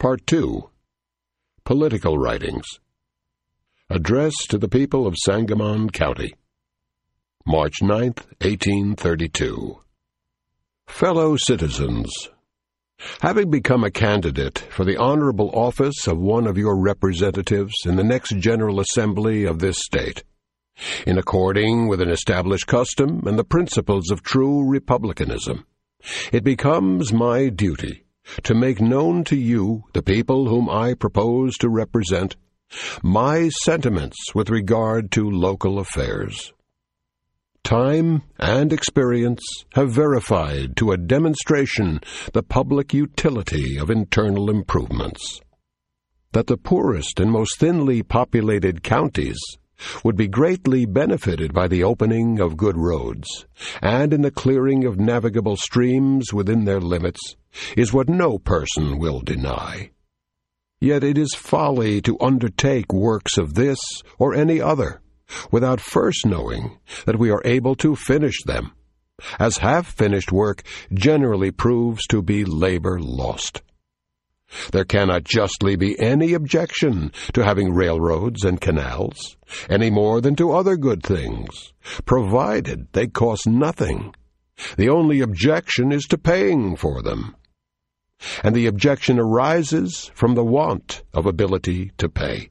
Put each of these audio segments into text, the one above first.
Part 2. Political Writings. Address to the people of Sangamon County. March 9th, 1832. Fellow citizens, having become a candidate for the honorable office of one of your representatives in the next General Assembly of this state, in according with an established custom and the principles of true republicanism, it becomes my duty to make known to you, the people whom I propose to represent, my sentiments with regard to local affairs. Time and experience have verified to a demonstration the public utility of internal improvements. That the poorest and most thinly populated counties would be greatly benefited by the opening of good roads, and in the clearing of navigable streams within their limits, is what no person will deny. Yet it is folly to undertake works of this or any other, without first knowing that we are able to finish them, as half-finished work generally proves to be labor lost. There cannot justly be any objection to having railroads and canals, any more than to other good things, provided they cost nothing. The only objection is to paying for them, and the objection arises from the want of ability to pay.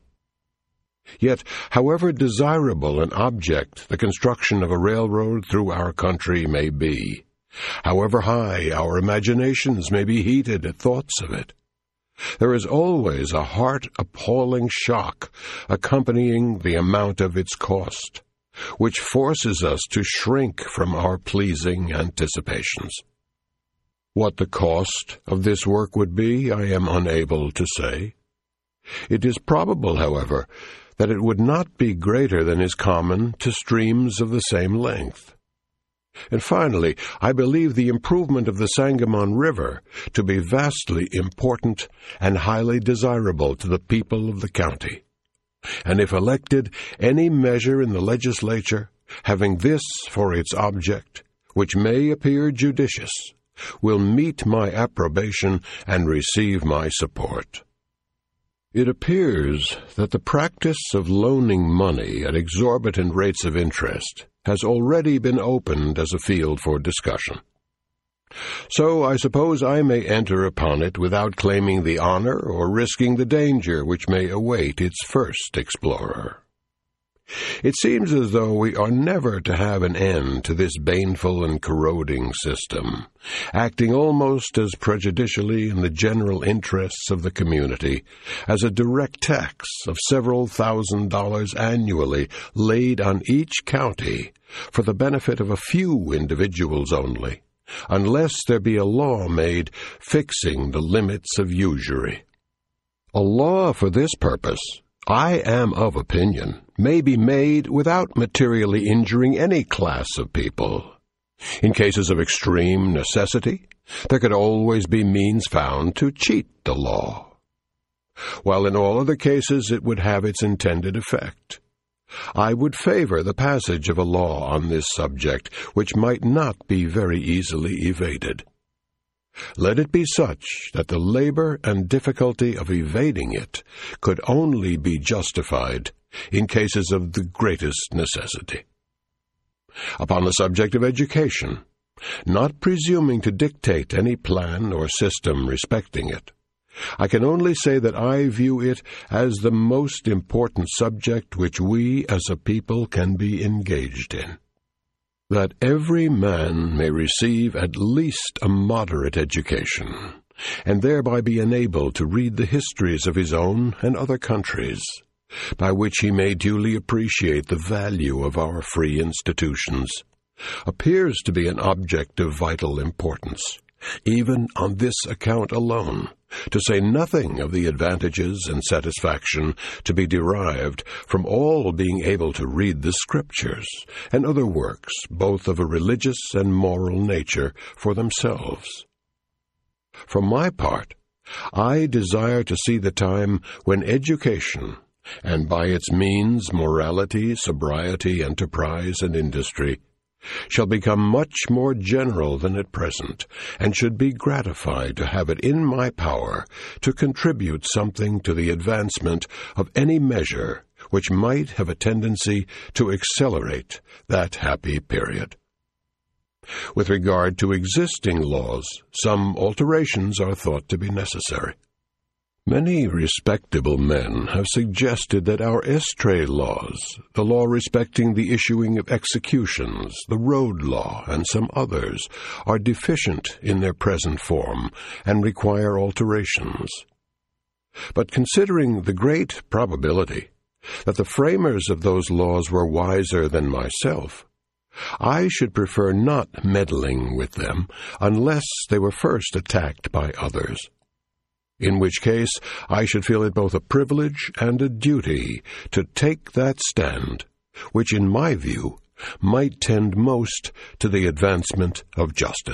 Yet, however desirable an object the construction of a railroad through our country may be, however high our imaginations may be heated at thoughts of it, there is always a heart-appalling shock accompanying the amount of its cost, which forces us to shrink from our pleasing anticipations. What the cost of this work would be, I am unable to say. It is probable, however, that it would not be greater than is common to streams of the same length. And finally, I believe the improvement of the Sangamon River to be vastly important and highly desirable to the people of the county. And if elected, any measure in the legislature having this for its object, which may appear judicious, will meet my approbation and receive my support. It appears that the practice of loaning money at exorbitant rates of interest has already been opened as a field for discussion. So I suppose I may enter upon it without claiming the honor or risking the danger which may await its first explorer. It seems as though we are never to have an end to this baneful and corroding system, acting almost as prejudicially in the general interests of the community as a direct tax of several $1,000s annually laid on each county for the benefit of a few individuals only, unless there be a law made fixing the limits of usury. A law for this purpose, I am of opinion, may be made without materially injuring any class of people. In cases of extreme necessity, there could always be means found to cheat the law, while in all other cases it would have its intended effect. I would favor the passage of a law on this subject which might not be very easily evaded. Let it be such that the labor and difficulty of evading it could only be justified in cases of the greatest necessity. Upon the subject of education, not presuming to dictate any plan or system respecting it, I can only say that I view it as the most important subject which we as a people can be engaged in. That every man may receive at least a moderate education, and thereby be enabled to read the histories of his own and other countries, by which he may duly appreciate the value of our free institutions, appears to be an object of vital importance, even on this account alone, to say nothing of the advantages and satisfaction to be derived from all being able to read the Scriptures and other works, both of a religious and moral nature, for themselves. For my part, I desire to see the time when education, and by its means morality, sobriety, enterprise, and industry, shall become much more general than at present, and should be gratified to have it in my power to contribute something to the advancement of any measure which might have a tendency to accelerate that happy period. With regard to existing laws, some alterations are thought to be necessary. Many respectable men have suggested that our estray laws, the law respecting the issuing of executions, the road law, and some others, are deficient in their present form and require alterations. But considering the great probability that the framers of those laws were wiser than myself, I should prefer not meddling with them unless they were first attacked by others, in which case I should feel it both a privilege and a duty to take that stand, which in my view might tend most to the advancement of justice.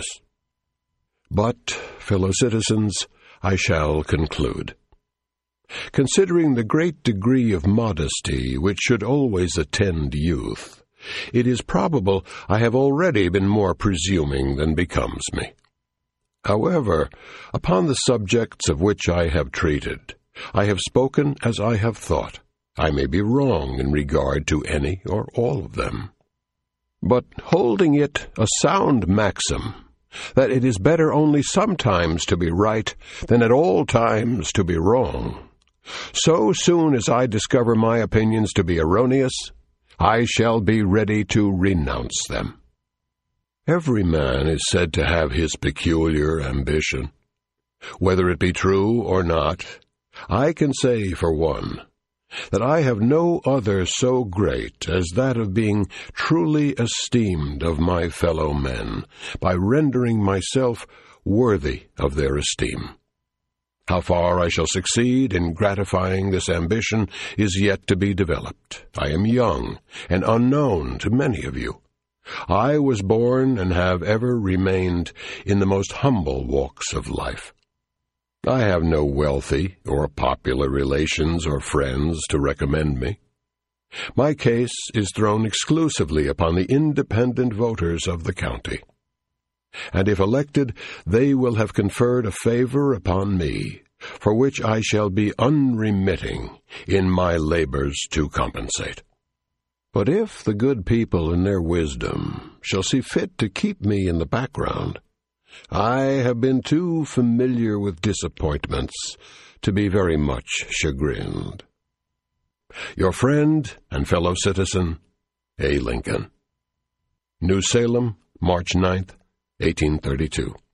But, fellow citizens, I shall conclude. Considering the great degree of modesty which should always attend youth, it is probable I have already been more presuming than becomes me. However, upon the subjects of which I have treated, I have spoken as I have thought. I may be wrong in regard to any or all of them. But holding it a sound maxim that it is better only sometimes to be right than at all times to be wrong, so soon as I discover my opinions to be erroneous, I shall be ready to renounce them. Every man is said to have his peculiar ambition. Whether it be true or not, I can say, for one, that I have no other so great as that of being truly esteemed of my fellow men, by rendering myself worthy of their esteem. How far I shall succeed in gratifying this ambition is yet to be developed. I am young and unknown to many of you. I was born and have ever remained in the most humble walks of life. I have no wealthy or popular relations or friends to recommend me. My case is thrown exclusively upon the independent voters of the county, and if elected, they will have conferred a favor upon me, for which I shall be unremitting in my labors to compensate. But if the good people in their wisdom shall see fit to keep me in the background, I have been too familiar with disappointments to be very much chagrined. Your friend and fellow citizen, A. Lincoln. New Salem, March 9th, 1832.